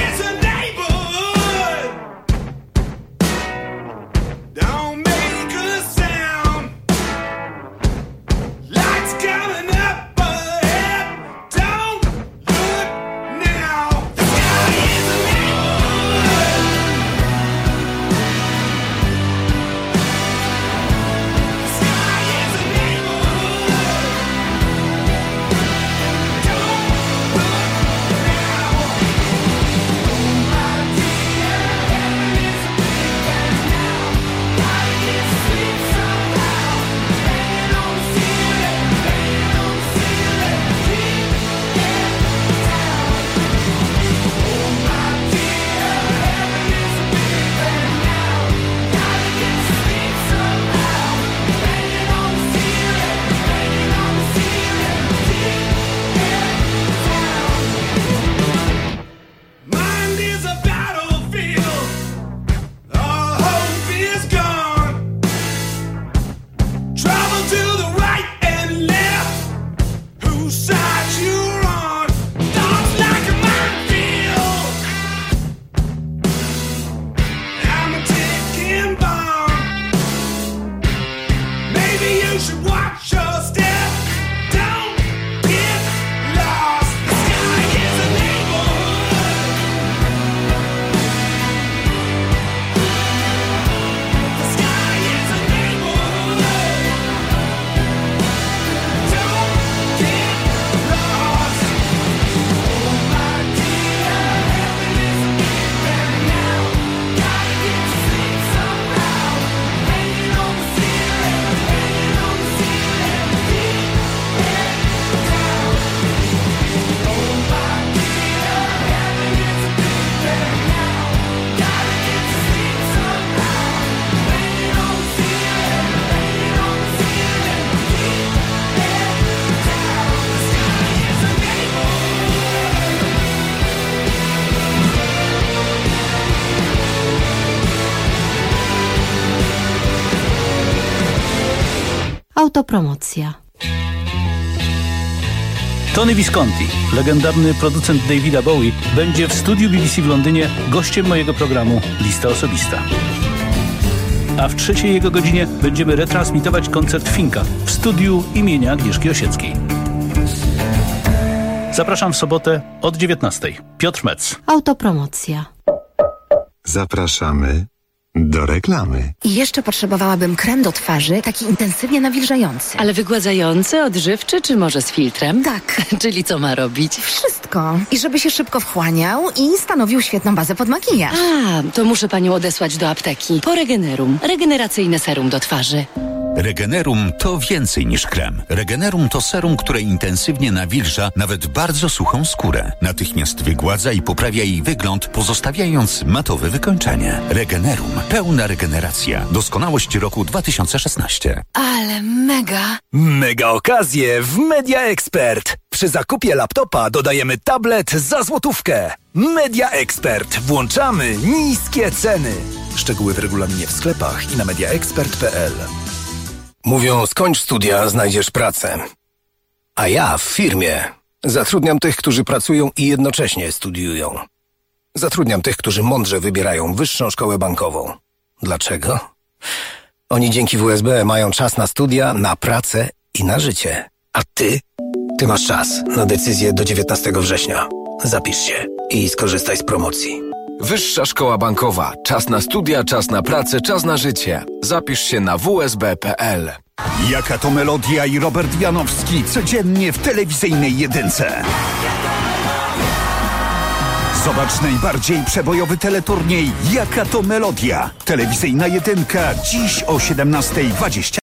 Autopromocja. Tony Visconti, legendarny producent Davida Bowie, będzie w studiu BBC w Londynie gościem mojego programu Lista Osobista. A w trzeciej jego godzinie będziemy retransmitować koncert Finka w studiu imienia Agnieszki Osieckiej. Zapraszam w sobotę od 19:00. Piotr Metz. Autopromocja. Zapraszamy do reklamy. I jeszcze potrzebowałabym krem do twarzy, taki intensywnie nawilżający. Ale wygładzający, odżywczy, czy może z filtrem? Tak. Czyli co ma robić? Wszystko. I żeby się szybko wchłaniał i stanowił świetną bazę pod makijaż. A, to muszę panią odesłać do apteki. Po Regenerum. Regeneracyjne serum do twarzy. Regenerum to więcej niż krem. Regenerum to serum, które intensywnie nawilża nawet bardzo suchą skórę. Natychmiast wygładza i poprawia jej wygląd, pozostawiając matowe wykończenie. Regenerum. Pełna regeneracja. Doskonałość roku 2016. Ale mega. Mega okazje w Media Expert. Przy zakupie laptopa dodajemy tablet za złotówkę. Media Expert. Włączamy niskie ceny. Szczegóły w regulaminie w sklepach i na mediaexpert.pl. Mówią, skończ studia, znajdziesz pracę. A ja w firmie zatrudniam tych, którzy pracują i jednocześnie studiują. Zatrudniam tych, którzy mądrze wybierają wyższą szkołę bankową. Dlaczego? Oni dzięki WSB mają czas na studia, na pracę i na życie. A ty? Ty masz czas na decyzję do 19 września. Zapisz się i skorzystaj z promocji. Wyższa Szkoła Bankowa. Czas na studia, czas na pracę, czas na życie. Zapisz się na wsb.pl. Jaka to melodia i Robert Janowski codziennie w telewizyjnej jedynce. Zobacz najbardziej przebojowy teleturniej Jaka to melodia. Telewizyjna jedynka dziś o 17:20.